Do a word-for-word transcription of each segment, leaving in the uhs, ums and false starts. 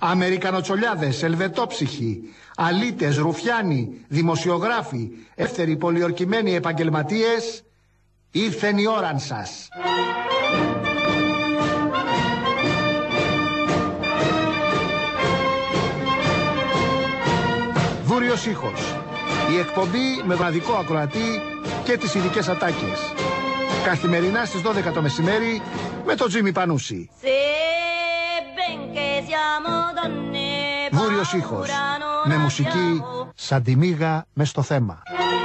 Αμερικανοτσολιάδες, ελβετόψυχοι, αλήτες, ρουφιάνοι, δημοσιογράφοι, εύθεροι πολιορκημένοι επαγγελματίες, ήρθεν η ώραν σας. Βούριος ήχος. Η εκπομπή με βραδικό ακροατή και τις ειδικές ατάκες. Καθημερινά στις δώδεκα το μεσημέρι με τον Τζίμι Πανούση. Βούριος ήχος. Με μουσική σαν τη μύγα μες στο θέμα.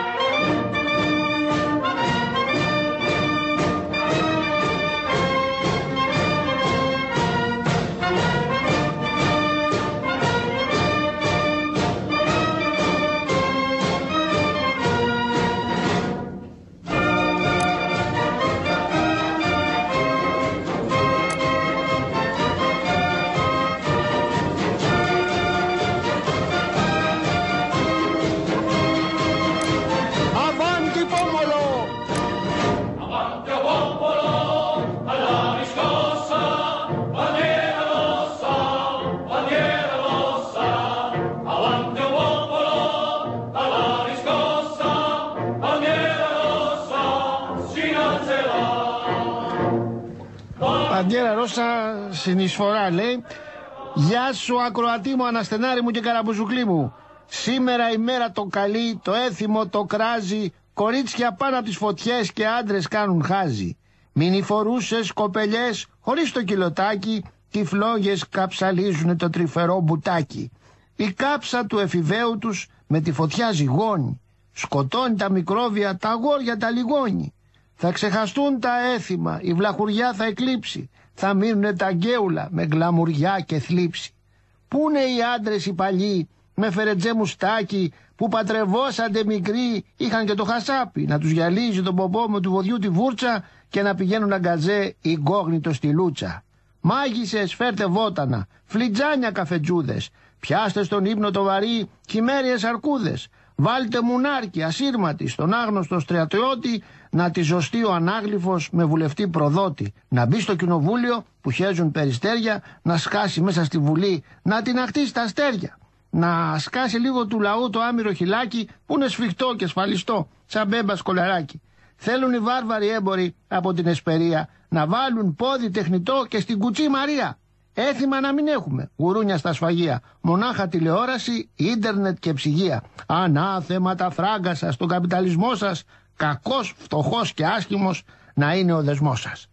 Μπαντιέρα Ρώσα, συνεισφορά λέει. Γεια σου ακροατή μου, αναστενάρι μου και καραμπουζουκλή μου. Σήμερα η μέρα το καλή, το έθιμο το κράζει. Κορίτσια πάνω από τις φωτιές και άντρες κάνουν χάζι. Μινιφορούσες κοπελιές χωρίς το κιλοτάκι, τυφλόγες καψαλίζουνε το τρυφερό μπουτάκι. Η κάψα του εφηβαίου τους με τη φωτιά ζυγώνει. Σκοτώνει τα μικρόβια, τα αγόρια τα λιγώνει. Θα ξεχαστούν τα έθιμα, η βλαχουριά θα εκλείψει. Θα μείνουνε τα γκέουλα με γλαμουριά και θλίψη. Πού είναι οι άντρες οι παλιοί με φερετζέ μουστάκι που πατρευόσαντε μικροί, είχαν και το χασάπι να τους γυαλίζει τον πομπό με του βοδιού τη βούρτσα και να πηγαίνουν αγκαζέ ιγκόγνητο στη λούτσα. Μάγισσες φέρτε βότανα, φλιτζάνια καφετζούδες, πιάστε στον ύπνο το βαρύ χειμέριες αρκούδες. Βάλτε μουνάρκι ασύρματη στον άγνωστο στρατιώτη να τη ζωστεί ο ανάγλυφος με βουλευτή προδότη. Να μπει στο κοινοβούλιο που χέζουν περιστέρια, να σκάσει μέσα στη βουλή, να την αχτίσει τα αστέρια. Να σκάσει λίγο του λαού το άμυρο χυλάκι που είναι σφιχτό και σφαλιστό, σαν μπέμπα σκολαράκι. Θέλουν οι βάρβαροι έμποροι από την Εσπερία να βάλουν πόδι τεχνητό και στην Κουτσή Μαρία. Έθιμα να μην έχουμε, γουρούνια στα σφαγεία, μονάχα τηλεόραση, ίντερνετ και ψυγεία. Ανάθεμα τα φράγκα σας, στον καπιταλισμό σας, κακός, φτωχός και άσχημος να είναι ο δεσμός σας.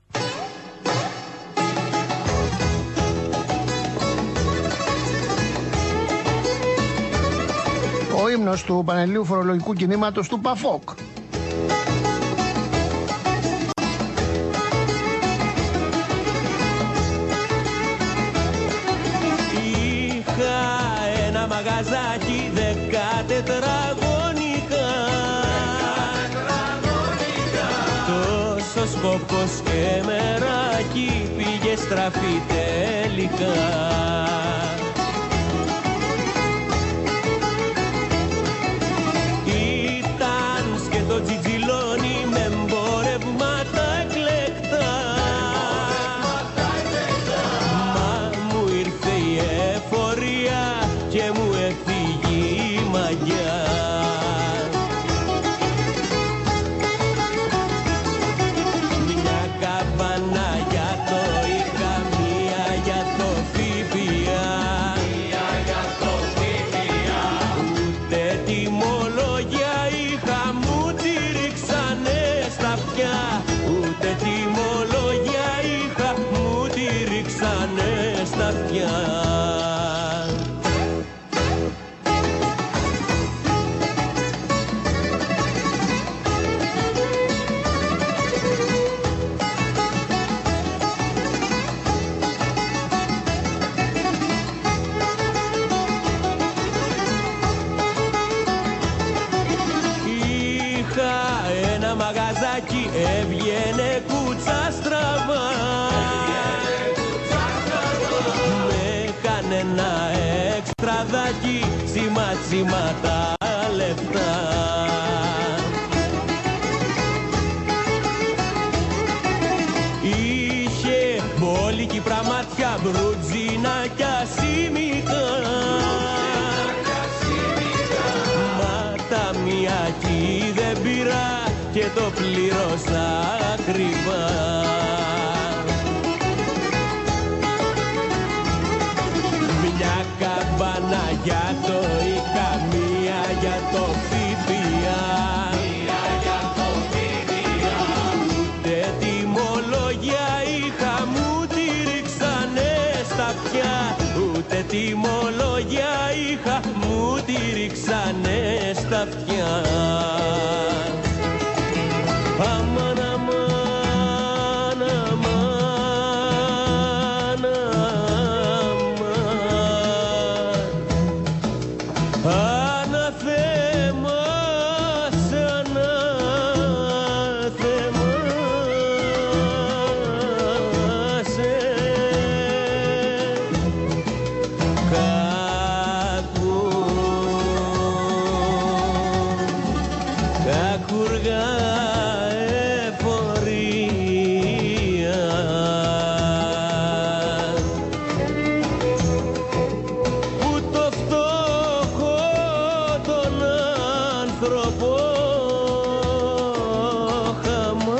Ο ύμνος του Πανελληνίου Φορολογικού Κινήματος του ΠΑΦΟΚ. Μαγαζάκι δέκα τετραγωνικά, τόσο σκοπός και μεράκι πήγε στραφή τελικά. Ήταν σκέτο τζιτζιλόνι με εμπορεύματα εκλεκτά, μα μου ήρθε η εφορία και μου έφυγε η μαγιά. Μια καμπάνα για το είχα, μία για το ΦΠΑ, μία για το ΦΠΑ. Ούτε τιμολόγια είχα, μου τη ρίξανε στα αυτιά. Ούτε τιμολόγια είχα, μου τη ρίξανε στα αυτιά. Μαγαζάκι έβγαινε κούτσα στραβά, με κανένα εξτραδάκι, σήμα τσίμα τα λεφτά. Είχε μπόλικη πραμάτια, μπρουτζίνα κι ασήμι καμπάνα για το ΙΚΑ, μία για το ΦΠΑ. Μία για το ΦΠΑ. Ούτε τιμολόγια είχα, μου τη ρίξανε στα αυτιά. Ούτε τιμολόγια είχα, μου τη ρίξανε στα αυτιά. Αμάν, αμάν, αμάν, αμάν. Αναθέμας, αναθέμας, κακούργα εφορία. Που το φτώχο τον άνθρωπο χαμά.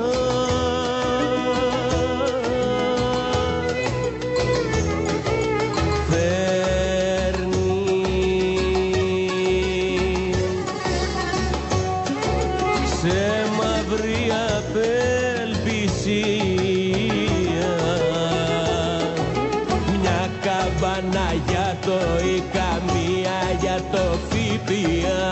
Σε μαύρη απελπισία, μια καμπάνα για το ΙΚΑ, μία για το ΦΠΑ.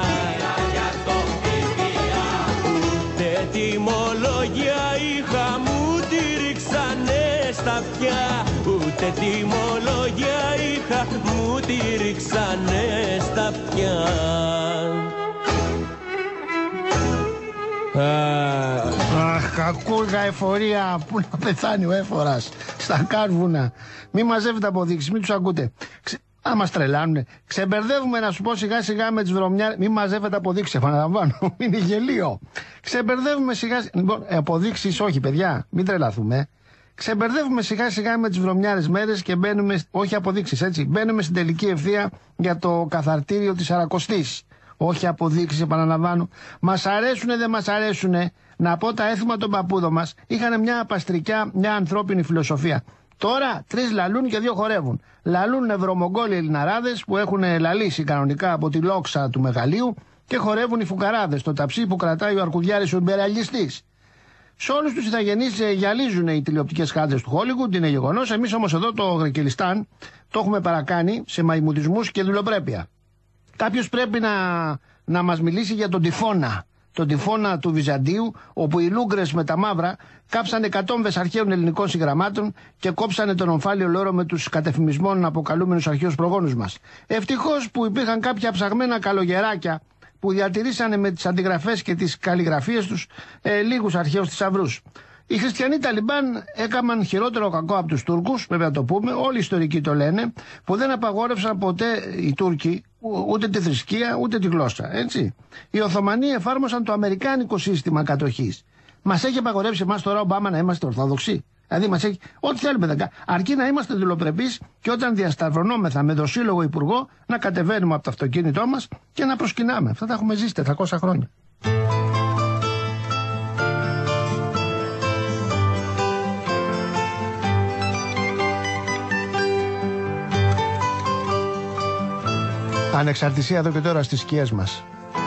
Ούτε τιμολόγια είχα, μου τη ρίξανε στα αυτιά. Ούτε τιμολόγια είχα, μου τη ρίξανε στα αυτιά. Αχ, κακούργα εφορία. Πού να πεθάνει ο έφορας? Στα κάρβουνα. Μη μαζεύετε αποδείξεις, μην τους ακούτε. Ξε... Α, μας τρελάνουνε. Ξεμπερδεύουμε, να σου πω σιγά σιγά με τις βρωμιάρες. Μη μαζεύετε αποδείξεις, επαναλαμβάνω. Είναι γελίο. Ξεμπερδεύουμε σιγά σιγά. Λοιπόν, αποδείξεις όχι, παιδιά. Μην τρελαθούμε. Ξεμπερδεύουμε σιγά σιγά με τις βρωμιάρες μέρες και μπαίνουμε. Όχι αποδείξεις, έτσι. Μπαίνουμε στην τελική ευθεία για το καθαρτήριο της Σαρακοστής. Όχι αποδείξεις, επαναλαμβάνω. Μας αρέσουνε, δεν μας αρέσουνε. Να πω τα έθιμα των παππούδων μας. Είχαν μια παστρικιά, μια ανθρώπινη φιλοσοφία. Τώρα τρεις λαλούν και δύο χορεύουν. Λαλούν ευρωμογκόλοι Ελληναράδες που έχουν λαλήσει κανονικά από τη λόξα του μεγαλείου και χορεύουν οι φουκαράδες, το ταψί που κρατάει ο αρκουδιάρης ο ιμπεραλιστής. Σε όλους τους ηθαγενείς γυαλίζουν οι τηλεοπτικές χάρτες του Χόλιγουντ, είναι γεγονός. Εμείς όμως εδώ το Γρικελιστάν το έχουμε παρακάνει σε μαϊμουτισμούς και δουλοπρέπεια. Κάποιος πρέπει να, να μας μιλήσει για τον τυφώνα. Τον τυφώνα του Βυζαντίου, όπου οι Λούγκρες με τα μαύρα κάψανε εκατόμβες αρχαίων ελληνικών συγγραμμάτων και κόψανε τον ομφάλιο λόρο με τους κατεφημισμών αποκαλούμενους αρχαίους προγόνους μας. Ευτυχώς που υπήρχαν κάποια ψαγμένα καλογεράκια που διατηρήσανε με τις αντιγραφές και τις καλλιγραφίες τους ε, λίγους αρχαίους θησαυρούς. Οι χριστιανοί Ταλιμπάν έκαναν χειρότερο κακό από τους Τούρκους, πρέπει να το πούμε, όλοι οι ιστορικοί το λένε, που δεν απαγόρευσαν ποτέ οι Τούρκοι ούτε τη θρησκεία ούτε τη γλώσσα, έτσι. Οι Οθωμανοί εφάρμοσαν το αμερικάνικο σύστημα κατοχής. Μας έχει απαγορεύσει εμάς τώρα ο Ομπάμα να είμαστε ορθόδοξοι? Δηλαδή μας έχει, ό,τι θέλουμε δεν κάνουμε. Αρκεί να είμαστε δουλοπρεπείς και όταν διασταυρωνόμεθα με δοσύλλογο υπουργό να κατεβαίνουμε από το αυτοκίνητό μας και να προσκυνάμε. Αυτά τα έχουμε ζήσει τετρακόσια χρόνια. Ανεξαρτησία εδώ και τώρα στις σκιές μας.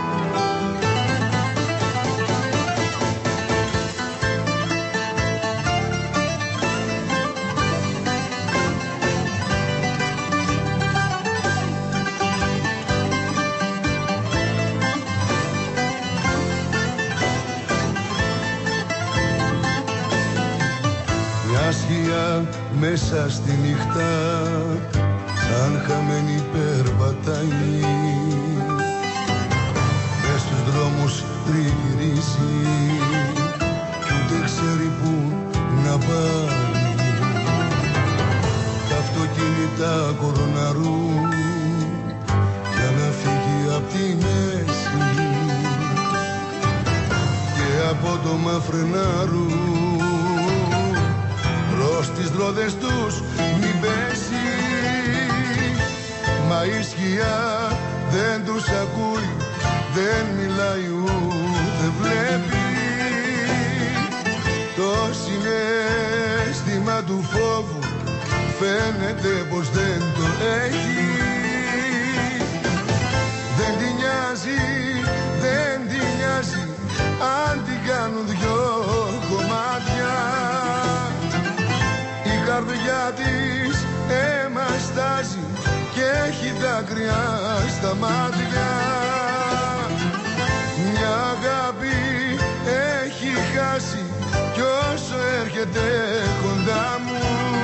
Μια σκιά μέσα στη νύχτα σαν χαμένη περπατάει, μες στους δρόμους τριγυρίζει κι ούτε ξέρει που να πάει. Τα αυτοκίνητα κοροναρούν για να φύγει απ' τη μέση και απότομα φρενάρουν προς τις ρόδες τους μην πέσει. Μα η σκιά δεν τους ακούει, δεν μιλάει ούτε βλέπει. Το συναίσθημα του φόβου φαίνεται πως δεν το στάζει και έχει δάκρυα στα μάτια. Μια αγάπη έχει χάσει κι όσο έρχεται κοντά μου,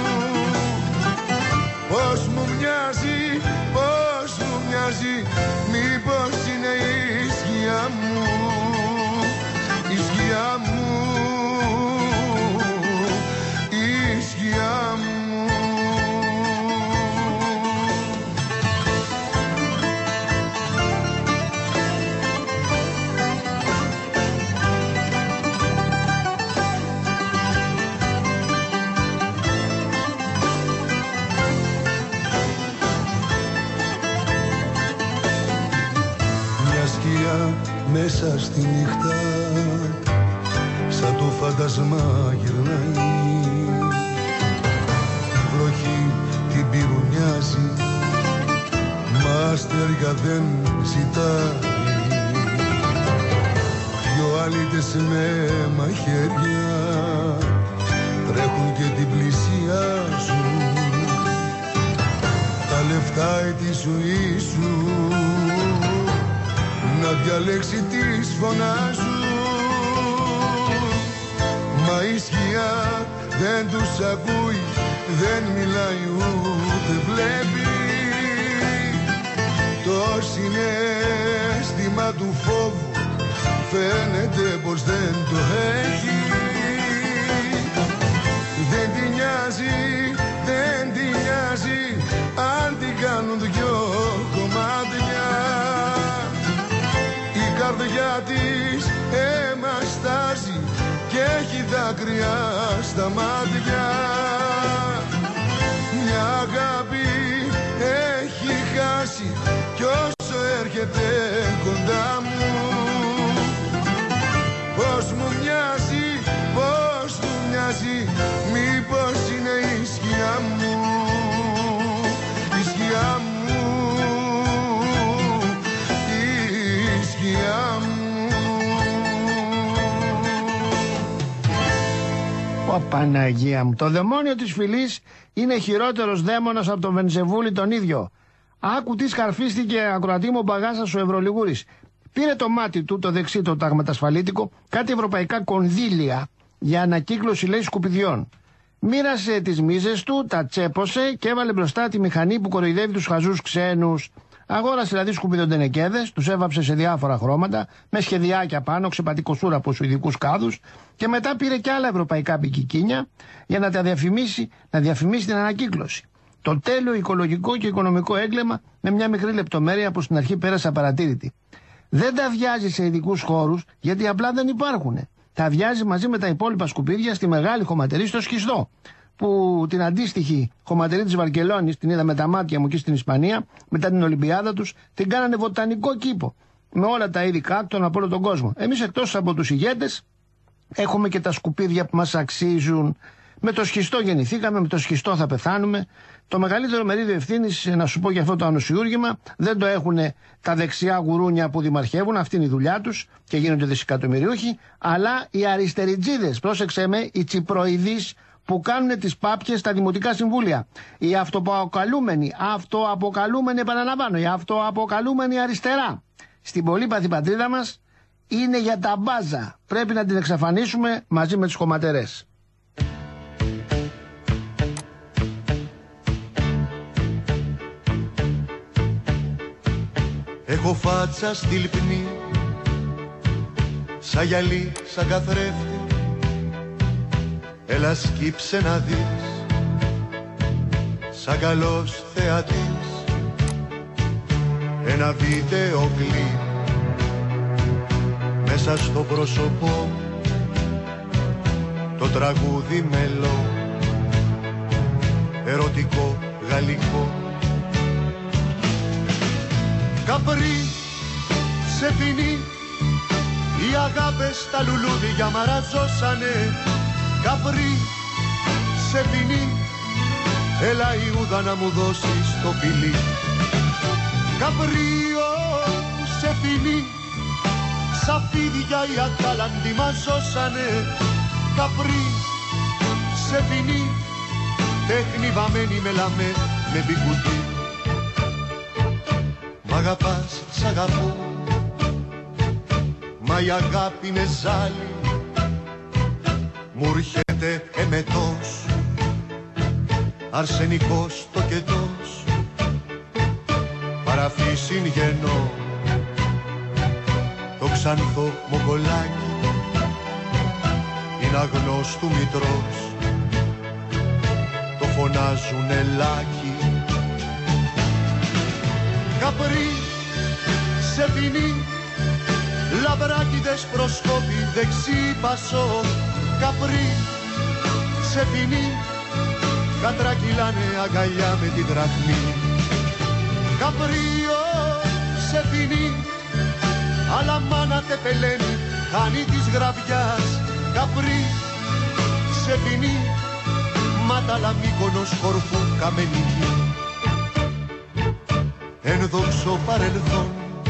πώς μου μοιάζει, πώς μου μοιάζει, μήπως είναι η σκιά μου, η σκιά μου, η σκιά μου. Μέσα στη νύχτα σαν το φάντασμα γυρνάει, η βροχή την πυρουνιάζει, μα αστέρια δεν ζητάει. Δυο αλήτες με μαχαίρια τρέχουν και την πλησιάζουν, τα λεφτά ή τη ζωή σου να διαλέξει τις φωνάζουν. Μα η σκιά δεν τους ακούει, δεν μιλάει ούτε βλέπει. Το συναίσθημα του φόβου φαίνεται πως δεν το έχει. Δεν τη νοιάζει, δεν τη νοιάζει αν την κάνουν δυο κομμάτια. Η καρδιά της αίμα στάζει και έχει δάκρυα στα μάτια. Μια αγάπη έχει χάσει κι όσο έρχεται κοντά μου, πώς μου μοιάζει, πώς μου μοιάζει, μήπως είναι η σκιά μου, η σκιά μου. Ω Παναγία μου, το δαιμόνιο της φυλής είναι χειρότερος δαίμονας από τον Βενζεβούλη τον ίδιο. Άκου τι σκαρφίστηκε ακροατή μου Μπαγάσας ο Ευρωλιγούρης. Πήρε το μάτι του, το δεξί το ταγματασφαλίτικο, κάτι ευρωπαϊκά κονδύλια για ανακύκλωση λέει σκουπιδιών. Μοίρασε τις μίζες του, τα τσέπωσε και έβαλε μπροστά τη μηχανή που κοροϊδεύει τους χαζούς ξένους. Αγόρασε δηλαδή σκουπιδοντενεκέδες, τους έβαψε σε διάφορα χρώματα, με σχεδιάκια πάνω, ξεπατικοσούρα από σουηδικούς κάδους και μετά πήρε και άλλα ευρωπαϊκά πικικίνια για να τα διαφημίσει, να διαφημίσει την ανακύκλωση. Το τέλειο οικολογικό και οικονομικό έγκλημα με μια μικρή λεπτομέρεια που στην αρχή πέρασε απαρατήρητη. Δεν τα βιάζει σε ειδικούς χώρους γιατί απλά δεν υπάρχουν. Τα βιάζει μαζί με τα υπόλοιπα σκουπίδια στη μεγάλη χωματερή στο Σχιστό, που την αντίστοιχη χωματερή της Βαρκελόνης την είδα με τα μάτια μου εκεί στην Ισπανία, μετά την Ολυμπιάδα τους, την κάνανε βοτανικό κήπο με όλα τα είδη κάκτων από όλο τον κόσμο. Εμείς εκτός από τους ηγέτες έχουμε και τα σκουπίδια που μας αξίζουν. Με το σχιστό γεννηθήκαμε, με το σχιστό θα πεθάνουμε. Το μεγαλύτερο μερίδιο ευθύνης, να σου πω για αυτό το ανοσιούργημα, δεν το έχουν τα δεξιά γουρούνια που δημαρχεύουν, αυτή είναι η δουλειά τους και γίνονται δισεκατομμυριούχοι, αλλά οι αριστεριτζίδες, πρόσεξε με, οι τσιπροειδείς που κάνουν τις πάπιες στα δημοτικά συμβούλια. Οι αυτοαποκαλούμενοι, αυτοαποκαλούμενοι επαναλαμβάνω, οι αυτοαποκαλούμενοι αριστερά στην πολύπαθη πατρίδα μας είναι για τα μπάζα. Πρέπει να την εξαφανίσουμε μαζί με τις χωματερές. Έχω φάτσα στη λιπνή, σαν γυαλί, σαν καθρέφτη. Έλα σκύψε να δεις, σαν καλός θεατής, ένα βίντεο κλιπ μέσα στο πρόσωπό, το τραγούδι μελό, ερωτικό, γαλλικό. Καπρί, σε φινί, οι αγάπες στα λουλούδια μαραζώσανε. Καπρί, σε φινί, έλα Ιούδα να μου δώσεις το φιλί. Καπρίο, σε φινί, σαν φίδια οι ατάλαντοι μας ζώσανε. Καπρί, σε φινί, τέχνη βαμμένη με λαμέ με μπικουτί. Μ' αγαπάς, σ' αγαπώ, μα η αγάπη είναι ζάλι, μου έρχεται εμετός, αρσενικός το κετός, παραφύσιν γεννώ, το ξανθό μογκολάκι, είναι αγνός του μητρός, το φωνάζουν ελάκι. Καπρί, σε ποινή, λαμπράκι δεσπροσκόπη, δεξί πασό. Καπρί, σε ποινή, κατρακυλάνε αγκαλιά με τη δραχμή. Καπρίο, σε ποινή, αλλά μάνα τεπελένει, χάνει της γραβιάς. Καπρί, σε ποινή, μάταλα Μύκονος Κορφού Καμενική. Ενδόξω παρελθόν,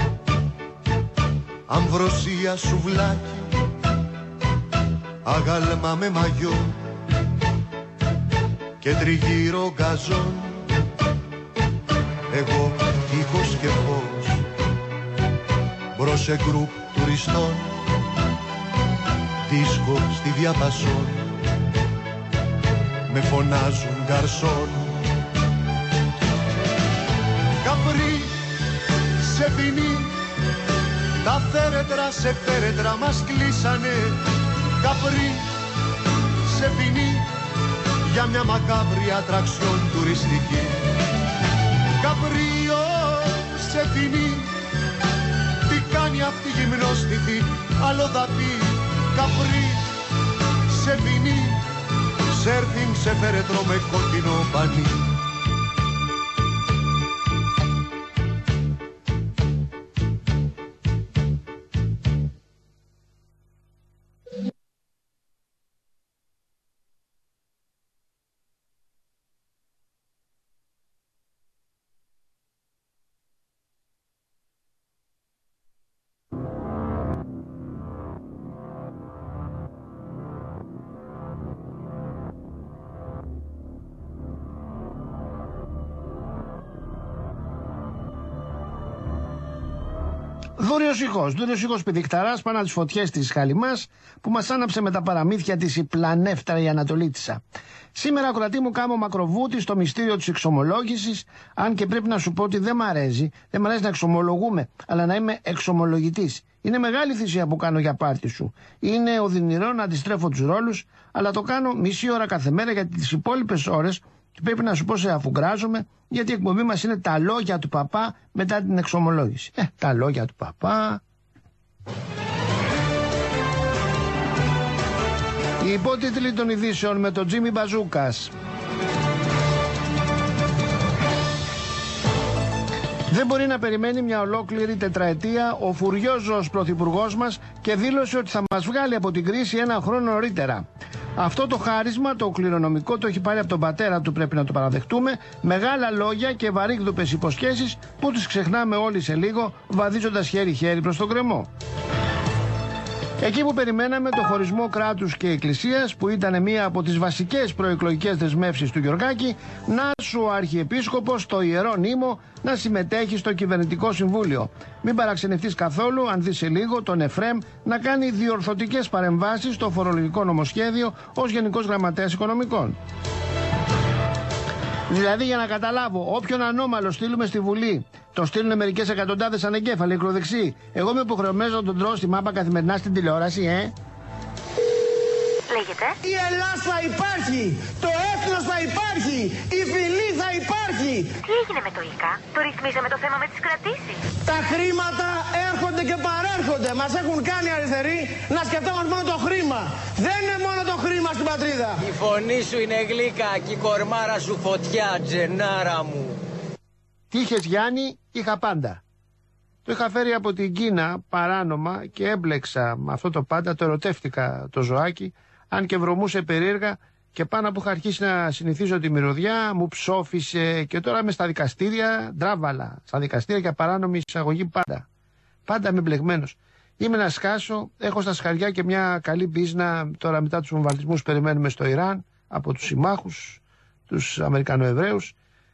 αμβροσία σουβλάκι, αγάλμα με μαγιό και τριγύρω γκαζόν. Εγώ ήχος και φως, μπρος σε γκρουπ τουριστών, δίσκο στη διαπασόν, με φωνάζουν γκαρσόν. Καπρί, σε ποινή, τα θέρετρα σε φέρετρα μας κλείσανε. Καπρί, σε ποινή, για μια μακάβρια ατραξιόν τουριστική. Καπρίο, σε ποινή, τι κάνει αυτή η γυμνόστιθη, άλλο θα πει. Καπρί, σε ποινή, σέρφιν σε φέρετρο με κόκκινο πανί. Δούριος ήχος, δούριος ήχος πηδικταράς πάνω τις φωτιές της Χαλιμάς που μας άναψε με τα παραμύθια της η πλανεύτρα η Ανατολίτισσα. Σήμερα, ακροατή μου, κάμω μακροβούτη στο μυστήριο της εξομολόγησης, αν και πρέπει να σου πω ότι δεν μ' αρέσει, δεν μ' αρέσει να εξομολογούμε, αλλά να είμαι εξομολογητής. Είναι μεγάλη θυσία που κάνω για πάρτι σου. Είναι οδυνηρό να αντιστρέφω τους ρόλους, αλλά το κάνω μισή ώρα κάθε μέρα, γιατί τις υπόλοιπες ώρες πρέπει να σου πω σε αφουγκράζομαι, γιατί η εκπομπή μας είναι τα λόγια του παπά μετά την εξομολόγηση. Ε, τα λόγια του παπά. Οι υπότιτλοι των ειδήσεων με τον Τζίμι Μπαζούκας. Δεν μπορεί να περιμένει μια ολόκληρη τετραετία ο φουριόζος πρωθυπουργός μας και δήλωσε ότι θα μας βγάλει από την κρίση ένα χρόνο νωρίτερα. Αυτό το χάρισμα, το κληρονομικό, το έχει πάρει από τον πατέρα του, πρέπει να το παραδεχτούμε. Μεγάλα λόγια και βαρύγδουπες υποσχέσεις που τις ξεχνάμε όλοι σε λίγο, βαδίζοντας χέρι-χέρι προς τον κρεμό. Εκεί που περιμέναμε το χωρισμό κράτους και εκκλησίας, που ήταν μία από τις βασικές προεκλογικές δεσμεύσεις του Γιωργάκη, να σου ο Αρχιεπίσκοπος στο Ιερό Νήμο να συμμετέχει στο Κυβερνητικό Συμβούλιο. Μην παραξενευτείς καθόλου αν δεις σε λίγο τον Εφρέμ να κάνει διορθωτικές παρεμβάσεις στο φορολογικό νομοσχέδιο ως Γενικός Γραμματέας Οικονομικών. Δηλαδή, για να καταλάβω, όποιον ανώμαλο στείλουμε στη Βουλή, το στείλουν μερικές εκατοντάδες ανεγκέφαλοι, ακροδεξιοί. Εγώ είμαι υποχρεωμένος να τον τρώω στη μάπα καθημερινά στην τηλεόραση, ε. Λέγεται. Η Ελλάδα θα υπάρχει, το έθνος θα υπάρχει, η φυλή θα υπάρχει. Τι έγινε με το ΙΚΑ, το ρυθμίζαμε το θέμα με τις κρατήσεις. Τα χρήματα έρχονται και παρέρχονται. Μας έχουν κάνει αριστεροί να σκεφτόμαστε μόνο το χρήμα. Δεν είναι μόνο το χρήμα στην πατρίδα. Η φωνή σου είναι γλύκα και η κορμάρα σου φωτιά, τζενάρα μου. Τι είχες, Γιάννη? Είχα πάντα. Το είχα φέρει από την Κίνα παράνομα και έμπλεξα με αυτό το πάντα, το ερωτεύτηκα το ζωάκι, αν και βρωμούσε περίεργα, και πάνω που είχα αρχίσει να συνηθίζω τη μυρωδιά, μου ψόφισε και τώρα είμαι στα δικαστήρια, ντράβαλα, στα δικαστήρια για παράνομη εισαγωγή πάντα. Πάντα είμαι μπλεγμένος. Είμαι να σκάσω, έχω στα σκαριά και μια καλή μπίζνα τώρα μετά τους βομβαρδισμούς που περιμένουμε στο Ιράν από τους συμμάχους. τους Αμερικανοεβραίους,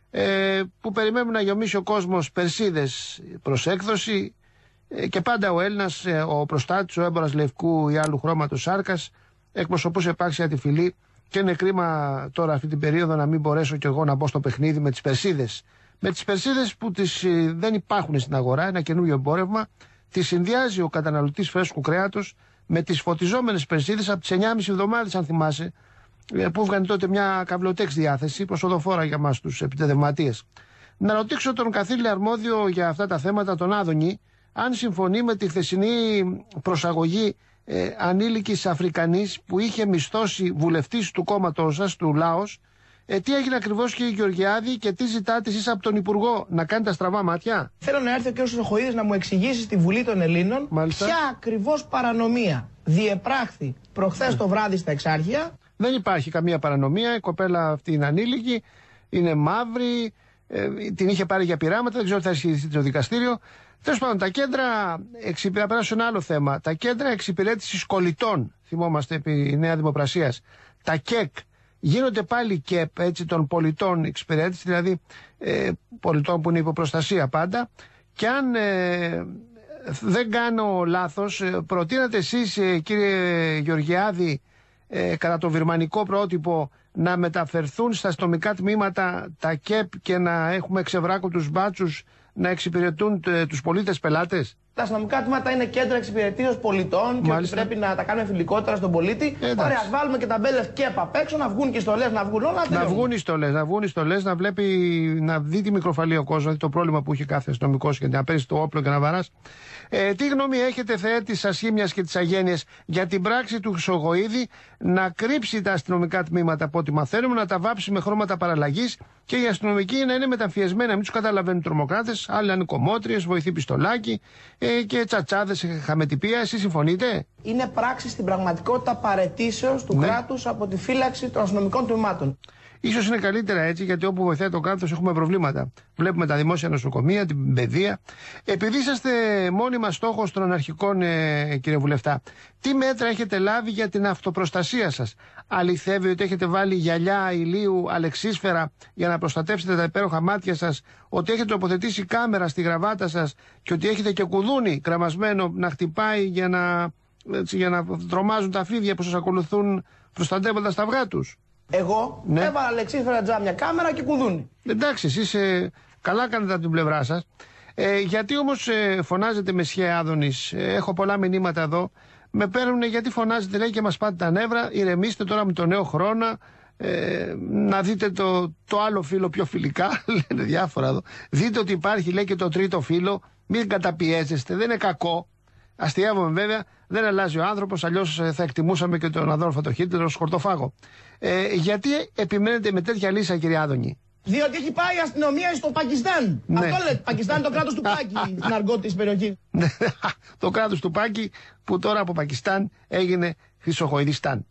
ε, που περιμένουν να γεμίσει ο κόσμος περσίδες προς έκδοση, ε, και πάντα ο Έλληνας, ε, ο προστάτης, ο έμπορας λευκού ή άλλου χρώματος σάρκας, εκπροσωπούσε επάξια τη φυλή, και είναι κρίμα τώρα αυτή την περίοδο να μην μπορέσω κι εγώ να μπω στο παιχνίδι με τις περσίδες. Με τις περσίδες που τις, ε, δεν υπάρχουν στην αγορά, ένα καινούριο εμπόρευμα, τις συνδυάζει ο καταναλωτής φρέσκου κρέατος με τις φωτιζόμενες περσίδες από τις εννιά και μισή εβδομάδες, αν θυμάσαι, που βγαίνει τότε μια καυλοτέξ διάθεση, προσοδοφόρα για μας τους επιτεδευματίες. Να ρωτήσω τον καθήλυνα αρμόδιο για αυτά τα θέματα, τον Άδωνη, αν συμφωνεί με τη χθεσινή προσαγωγή ε, ανήλικης Αφρικανής που είχε μισθώσει βουλευτής του κόμματός σας, του Λάος. Ε, τι έγινε ακριβώς, κύριε Γεωργιάδη, και τι ζητάτε εσείς από τον Υπουργό, να κάνει τα στραβά μάτια? Θέλω να έρθει ο κ. Σοχοίδης να μου εξηγήσει στη Βουλή των Ελλήνων Μάλιστα. ποια ακριβώς παρανομία διεπράχθη προχθές το βράδυ στα Εξάρχεια. Δεν υπάρχει καμία παρανομία. Η κοπέλα αυτή είναι ανήλικη, είναι μαύρη, ε, την είχε πάρει για πειράματα, δεν ξέρω τι θα ισχυριστεί το δικαστήριο. Τέλος πάντων, τα κέντρα, εξυπηρε... περάσω ένα άλλο θέμα, τα κέντρα εξυπηρέτησης κολλητών, θυμόμαστε επί Νέα Δημοπρασίας, τα ΚΕΚ, γίνονται πάλι ΚΕΠ, έτσι, των πολιτών εξυπηρέτηση, δηλαδή ε, πολιτών που είναι υποπροστασία πάντα. Και αν ε, δεν κάνω λάθος, ε, προτείνατε εσείς, ε, κύριε Γεωργιάδη, ε, κατά το βιρμανικό πρότυπο, να μεταφερθούν στα αστυνομικά τμήματα τα ΚΕΠ και να έχουμε εξευράκωτους μπάτσους να εξυπηρετούν τε, τους πολίτες πελάτες. Τα αστυνομικά τμήματα είναι κέντρα εξυπηρετήσεως πολιτών και Μάλιστα. ότι πρέπει να τα κάνουμε φιλικότερα στον πολίτη. Εντάξει. Ωραία, ας βάλουμε και ταμπέλες ΚΕΠ απ' έξω, να βγουν και οι στολές, να βγουν όλα. Να βγουν οι στολές, να βγουν οι στολές, να βλέπει, να δει τη μικροφαλή ο κόσμος, το πρόβλημα που έχει κάθε αστυνομικός και να παίρνει το όπλο και να βαράς. Ε, τι γνώμη έχετε, Θεέ της ασχήμιας και της αγένειας, για την πράξη του Χρυσογοίδη να κρύψει τα αστυνομικά τμήματα, από ό,τι μαθαίνουμε, να τα βάψει με χρώματα παραλλαγής και οι αστυνομικοί να είναι μεταμφιεσμένοι, να μην τους καταλαβαίνουν τρομοκράτες, άλλοι να είναι κομμότριες, βοηθοί πιστολάκι ε, και τσατσάδες χαμετυπία. Εσείς συμφωνείτε? Είναι πράξη στην πραγματικότητα παραιτήσεως του ναι. κράτους από τη φύλαξη των αστυνομικών τμήματων. Ίσως είναι καλύτερα έτσι, γιατί όπου βοηθάει το κράτος έχουμε προβλήματα. Βλέπουμε τα δημόσια νοσοκομεία, την παιδεία. Επειδή είσαστε μόνιμα στόχος των αναρχικών, ε, κύριε Βουλευτά, τι μέτρα έχετε λάβει για την αυτοπροστασία σας? Αληθεύει ότι έχετε βάλει γυαλιά ηλίου αλεξίσφαιρα για να προστατεύσετε τα υπέροχα μάτια σας, ότι έχετε τοποθετήσει κάμερα στη γραβάτα σας και ότι έχετε και κουδούνι κραμασμένο να χτυπάει για να, έτσι, για να τρομάζουν τα φίδια που σας ακολουθούν προστατεύοντας τα αυγά τους? Εγώ ναι. έβαλα αλεξίσφαιρα τζάμια κάμερα και κουδούνι. Εντάξει, εσείς ε, καλά κάνετε από την πλευρά σας. Ε, γιατί όμως ε, φωνάζετε με σχέ Άδωνης? Ε, έχω πολλά μηνύματα εδώ. Με παίρνουν γιατί φωνάζετε, λέει, και μας πάτε τα νεύρα. Ηρεμήστε τώρα με το νέο χρόνο. Ε, να δείτε το, το άλλο φύλλο πιο φιλικά. Λένε διάφορα εδώ. Δείτε ότι υπάρχει, λέει, και το τρίτο φύλλο. Μην καταπιέζεστε, δεν είναι κακό. Αστιεύομαι βέβαια, δεν αλλάζει ο άνθρωπος, αλλιώς θα εκτιμούσαμε και τον Αδόλφο το Χίτλερ ως χορτοφάγο. Ε, γιατί επιμένετε με τέτοια λύσα, κύριε Άδωνη? Διότι έχει πάει η αστυνομία στο Πακιστάν. Ναι. Αυτό λέτε. Πακιστάν είναι το κράτος του Πάκη, στην αργό της περιοχής. Το κράτος του Πάκη που τώρα από Πακιστάν έγινε Χρυσοχοειδιστάν.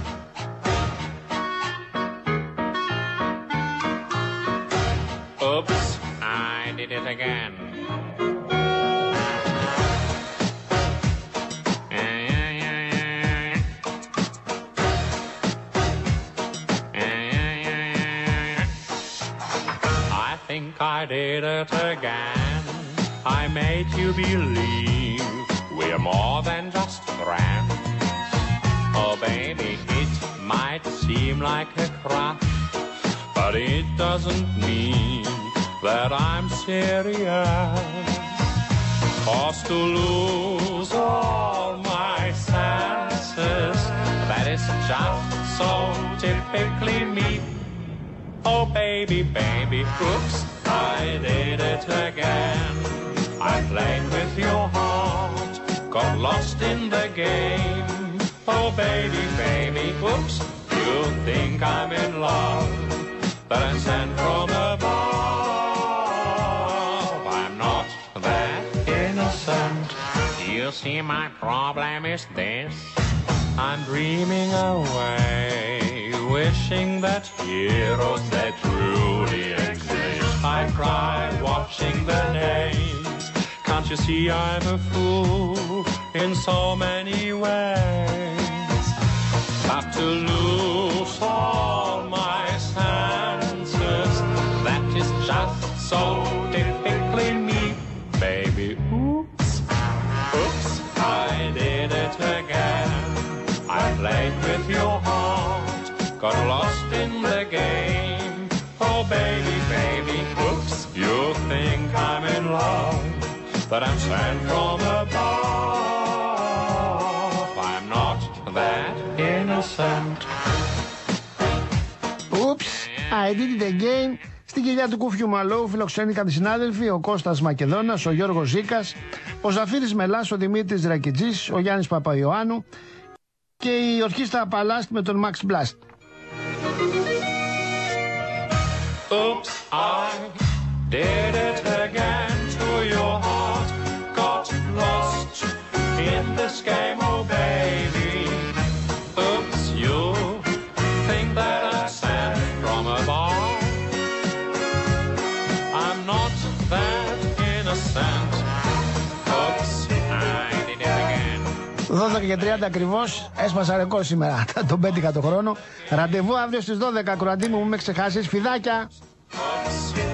Oops, I did it again. I think I did it again. I made you believe we're more than just friends. Oh baby, it might seem like a crush, but it doesn't mean that I'm serious. Cause to lose all my senses, that is just so typically me. Oh baby, baby, oops, I did it again. I played with your heart, got lost in the game. Oh baby, baby, oops, you think I'm in love, but I'm sent from above. I'm not that innocent. You see, my problem is this: I'm dreaming away, wishing that heroes that truly exist. I cry watching the names. Can't you see I'm a fool in so many ways? But to lose all my senses, so typically me. Baby, oops, oops, I did it again. I played with your heart, got lost in the game. Oh baby, baby, oops, you think I'm in love, but I'm sent from above. I'm not that innocent. Oops, I did it again. Στην κοιλιά του Κούφιου Μαλώου φιλοξενήκαν οι συνάδελφοι ο Κώστας Μακεδόνας, ο Γιώργος Ζήκας, ο Ζαφύρης Μελάς, ο Δημήτρης Ρακιτζής, ο Γιάννης Παπαϊωάννου και η ορχήστρα Παλάστ με τον Max Blast. Oops, I did it again to your heart, got lost in this game, oh baby. Oops, you think that I'm sent from above. I'm not that innocent. Oops, I did it again. δώδεκα και τριάντα ακριβώς, έσπασα ρεκόρ σήμερα, τον πέτυχα το χρόνο. Ραντεβού αύριο στις δώδεκα, ακροατή μου, μου με ξεχάσεις, φιδάκια. Oops.